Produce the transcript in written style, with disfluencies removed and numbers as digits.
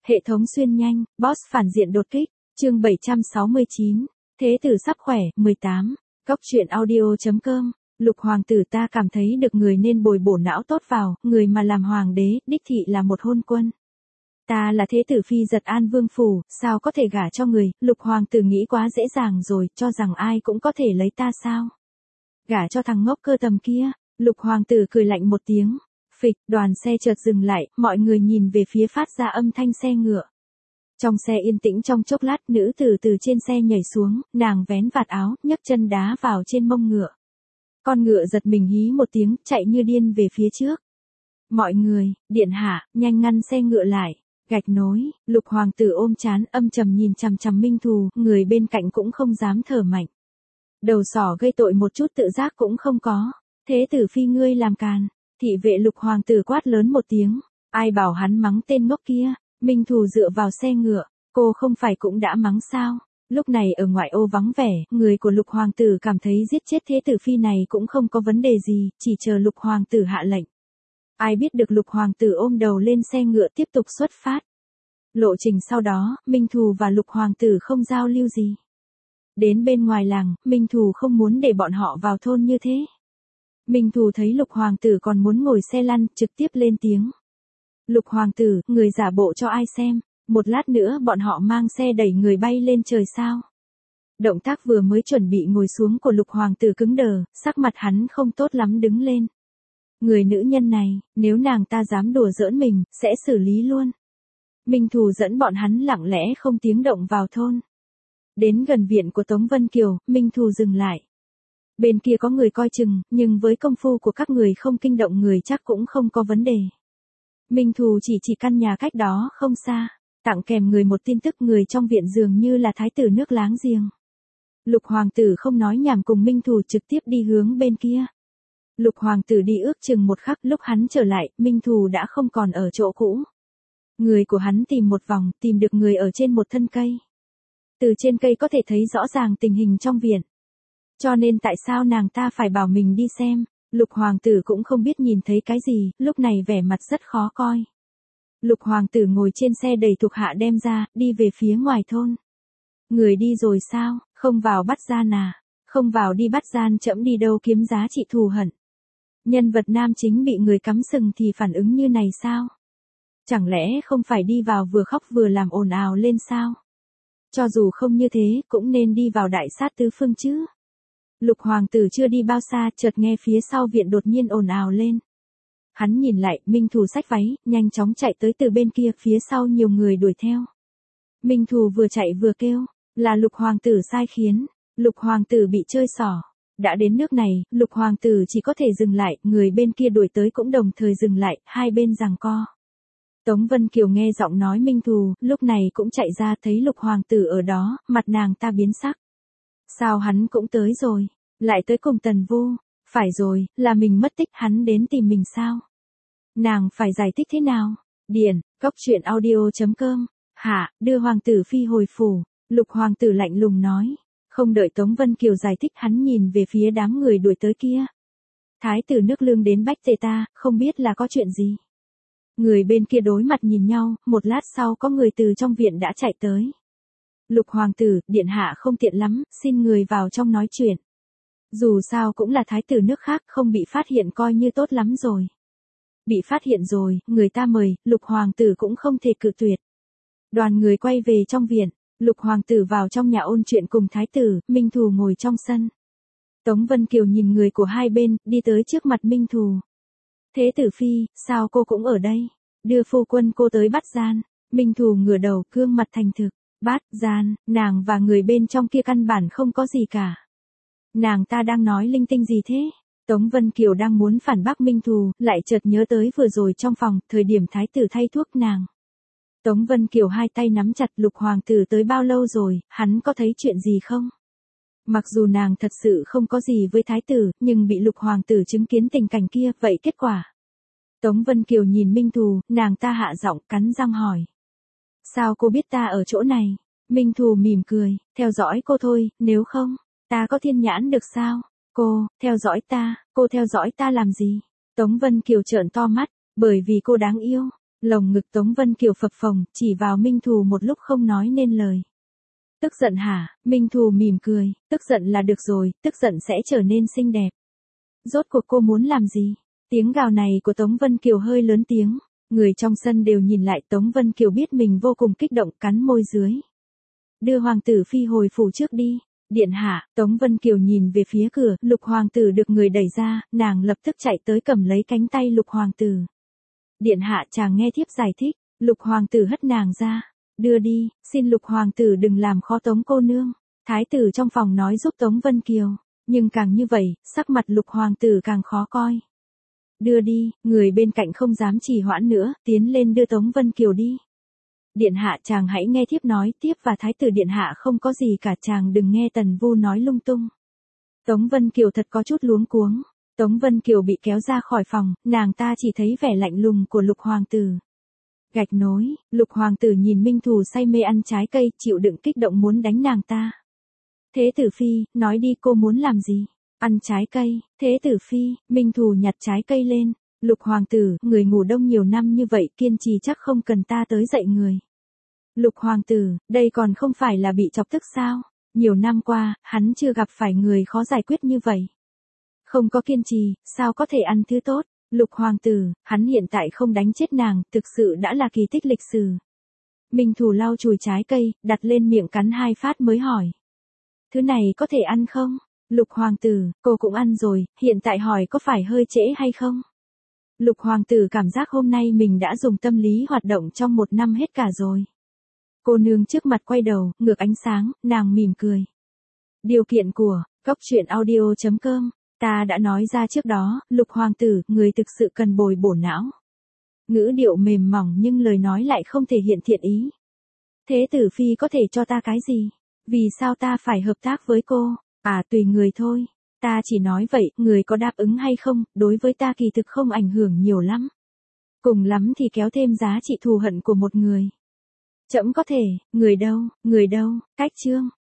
Hệ thống xuyên nhanh, boss phản diện đột kích, chương 769, thế tử sắp khỏe, 18, Cốc truyện audio.com, Lục hoàng tử ta cảm thấy được người nên bồi bổ não tốt vào, người mà làm hoàng đế, đích thị là một hôn quân. Ta là thế tử phi giật an vương phủ, sao có thể gả cho người, lục hoàng tử nghĩ quá dễ dàng rồi, cho rằng ai cũng có thể lấy ta sao. Gả cho thằng ngốc cơ tầm kia, lục hoàng tử cười lạnh một tiếng. Phịch, đoàn xe chợt dừng lại, mọi người nhìn về phía phát ra âm thanh xe ngựa. Trong xe yên tĩnh trong chốc lát, nữ tử từ trên xe nhảy xuống, nàng vén vạt áo, nhấc chân đá vào trên mông ngựa. Con ngựa giật mình hí một tiếng, chạy như điên về phía trước. Mọi người, điện hạ, nhanh ngăn xe ngựa lại. Gạch nối, lục hoàng tử ôm trán âm trầm nhìn chằm chằm Minh Thù, người bên cạnh cũng không dám thở mạnh. Đầu sỏ gây tội một chút tự giác cũng không có. Thế tử phi ngươi làm càn. Thị vệ lục hoàng tử quát lớn một tiếng, ai bảo hắn mắng tên ngốc kia, Minh Thù dựa vào xe ngựa, cô không phải cũng đã mắng sao, lúc này ở ngoại ô vắng vẻ, người của lục hoàng tử cảm thấy giết chết thế tử phi này cũng không có vấn đề gì, chỉ chờ lục hoàng tử hạ lệnh. Ai biết được lục hoàng tử ôm đầu lên xe ngựa tiếp tục xuất phát. Lộ trình sau đó, Minh Thù và lục hoàng tử không giao lưu gì. Đến bên ngoài làng, Minh Thù không muốn để bọn họ vào thôn như thế. Minh Thù thấy lục hoàng tử còn muốn ngồi xe lăn, trực tiếp lên tiếng. Lục hoàng tử, người giả bộ cho ai xem, một lát nữa bọn họ mang xe đẩy người bay lên trời sao. Động tác vừa mới chuẩn bị ngồi xuống của lục hoàng tử cứng đờ, sắc mặt hắn không tốt lắm đứng lên. Người nữ nhân này, nếu nàng ta dám đùa giỡn mình, sẽ xử lý luôn. Minh Thù dẫn bọn hắn lặng lẽ không tiếng động vào thôn. Đến gần viện của Tống Vân Kiều, Minh Thù dừng lại. Bên kia có người coi chừng, nhưng với công phu của các người không kinh động người chắc cũng không có vấn đề. Minh Thù chỉ căn nhà cách đó không xa, tặng kèm người một tin tức người trong viện dường như là thái tử nước láng giềng. Lục hoàng tử không nói nhảm cùng Minh Thù trực tiếp đi hướng bên kia. Lục hoàng tử đi ước chừng một khắc, lúc hắn trở lại, Minh Thù đã không còn ở chỗ cũ. Người của hắn tìm một vòng, tìm được người ở trên một thân cây. Từ trên cây có thể thấy rõ ràng tình hình trong viện. Cho nên tại sao nàng ta phải bảo mình đi xem, lục hoàng tử cũng không biết nhìn thấy cái gì, lúc này vẻ mặt rất khó coi. Lục hoàng tử ngồi trên xe đầy thuộc hạ đem ra, đi về phía ngoài thôn. Người đi rồi sao, không vào bắt gian à, không vào đi bắt gian trẫm đi đâu kiếm giá trị thù hận. Nhân vật nam chính bị người cắm sừng thì phản ứng như này sao? Chẳng lẽ không phải đi vào vừa khóc vừa làm ồn ào lên sao? Cho dù không như thế, cũng nên đi vào đại sát tứ phương chứ. Lục hoàng tử chưa đi bao xa, chợt nghe phía sau viện đột nhiên ồn ào lên. Hắn nhìn lại, Minh Thù xách váy, nhanh chóng chạy tới từ bên kia, phía sau nhiều người đuổi theo. Minh Thù vừa chạy vừa kêu, là lục hoàng tử sai khiến, lục hoàng tử bị chơi xỏ. Đã đến nước này, lục hoàng tử chỉ có thể dừng lại, người bên kia đuổi tới cũng đồng thời dừng lại, hai bên giằng co. Tống Vân Kiều nghe giọng nói Minh Thù, lúc này cũng chạy ra thấy lục hoàng tử ở đó, mặt nàng ta biến sắc. Sao hắn cũng tới rồi, lại tới cùng Tần Vô, phải rồi, là mình mất tích hắn đến tìm mình sao? Nàng phải giải thích thế nào? Điền, Cốc truyện audio.com, hạ, đưa hoàng tử phi hồi phủ, lục hoàng tử lạnh lùng nói. Không đợi Tống Vân Kiều giải thích hắn nhìn về phía đám người đuổi tới kia. Thái tử nước Lương đến bách tề ta, không biết là có chuyện gì. Người bên kia đối mặt nhìn nhau, một lát sau có người từ trong viện đã chạy tới. Lục hoàng tử, điện hạ không tiện lắm, xin người vào trong nói chuyện. Dù sao cũng là thái tử nước khác, không bị phát hiện coi như tốt lắm rồi. Bị phát hiện rồi, người ta mời, lục hoàng tử cũng không thể cự tuyệt. Đoàn người quay về trong viện, lục hoàng tử vào trong nhà ôn chuyện cùng thái tử, Minh Thù ngồi trong sân. Tống Vân Kiều nhìn người của hai bên, đi tới trước mặt Minh Thù. Thế tử phi, sao cô cũng ở đây? Đưa phu quân cô tới bắt gian. Minh Thù ngửa đầu, gương mặt thành thực. Bắt gian, nàng và người bên trong kia căn bản không có gì cả. Nàng ta đang nói linh tinh gì thế? Tống Vân Kiều đang muốn phản bác Minh Thù, lại chợt nhớ tới vừa rồi trong phòng, thời điểm thái tử thay thuốc nàng. Tống Vân Kiều hai tay nắm chặt, lục hoàng tử tới bao lâu rồi, hắn có thấy chuyện gì không? Mặc dù nàng thật sự không có gì với thái tử, nhưng bị lục hoàng tử chứng kiến tình cảnh kia, vậy kết quả? Tống Vân Kiều nhìn Minh Thù, nàng ta hạ giọng, cắn răng hỏi. Sao cô biết ta ở chỗ này? Minh Thù mỉm cười, theo dõi cô thôi, nếu không, ta có thiên nhãn được sao? Cô, theo dõi ta, cô theo dõi ta làm gì? Tống Vân Kiều trợn to mắt, bởi vì cô đáng yêu. Lồng ngực Tống Vân Kiều phập phồng, chỉ vào Minh Thù một lúc không nói nên lời. Tức giận hả? Minh Thù mỉm cười, tức giận là được rồi, tức giận sẽ trở nên xinh đẹp. Rốt cuộc cô muốn làm gì? Tiếng gào này của Tống Vân Kiều hơi lớn tiếng, người trong sân đều nhìn lại. Tống Vân Kiều biết mình vô cùng kích động, cắn môi dưới. Đưa hoàng tử phi hồi phủ trước đi. Điện hạ. Tống Vân Kiều nhìn về phía cửa, Lục hoàng tử được người đẩy ra, nàng lập tức chạy tới cầm lấy cánh tay Lục hoàng tử. Điện hạ, chàng nghe thiếp giải thích. Lục hoàng tử hất nàng ra. Đưa đi, xin Lục hoàng tử đừng làm khó Tống cô nương. Thái tử trong phòng nói giúp Tống Vân Kiều, nhưng càng như vậy, sắc mặt Lục hoàng tử càng khó coi. Đưa đi, người bên cạnh không dám trì hoãn nữa, tiến lên đưa Tống Vân Kiều đi. Điện hạ, chàng hãy nghe thiếp nói, tiếp và thái tử điện hạ không có gì cả, chàng đừng nghe Tần Vu nói lung tung. Tống Vân Kiều thật có chút luống cuống. Tống Vân Kiều bị kéo ra khỏi phòng, nàng ta chỉ thấy vẻ lạnh lùng của Lục hoàng tử. Gạch nối, Lục hoàng tử nhìn Minh Thù say mê ăn trái cây, chịu đựng kích động muốn đánh nàng ta. Thế tử phi, nói đi, cô muốn làm gì? Ăn trái cây. Thế tử phi. Minh Thù nhặt trái cây lên. Lục hoàng tử, người ngủ đông nhiều năm như vậy, kiên trì chắc không cần ta tới dạy người. Lục hoàng tử, đây còn không phải là bị chọc tức sao? Nhiều năm qua, hắn chưa gặp phải người khó giải quyết như vậy. Không có kiên trì, sao có thể ăn thứ tốt? Lục hoàng tử, hắn hiện tại không đánh chết nàng, thực sự đã là kỳ tích lịch sử. Minh Thù lau chùi trái cây, đặt lên miệng cắn 2 phát mới hỏi. Thứ này có thể ăn không? Lục hoàng tử, cô cũng ăn rồi, hiện tại hỏi có phải hơi trễ hay không? Lục hoàng tử cảm giác hôm nay mình đã dùng tâm lý hoạt động trong 1 năm hết cả rồi. Cô nương trước mặt quay đầu, ngược ánh sáng, nàng mỉm cười. Điều kiện của goctruyện.audio.com, ta đã nói ra trước đó, Lục hoàng tử, người thực sự cần bồi bổ não. Ngữ điệu mềm mỏng nhưng lời nói lại không thể hiện thiện ý. Thế tử phi có thể cho ta cái gì? Vì sao ta phải hợp tác với cô? À, tùy người thôi. Ta chỉ nói vậy, người có đáp ứng hay không, đối với ta kỳ thực không ảnh hưởng nhiều lắm. Cùng lắm thì kéo thêm giá trị thù hận của một người. Trẫm có thể, người đâu, cách chương.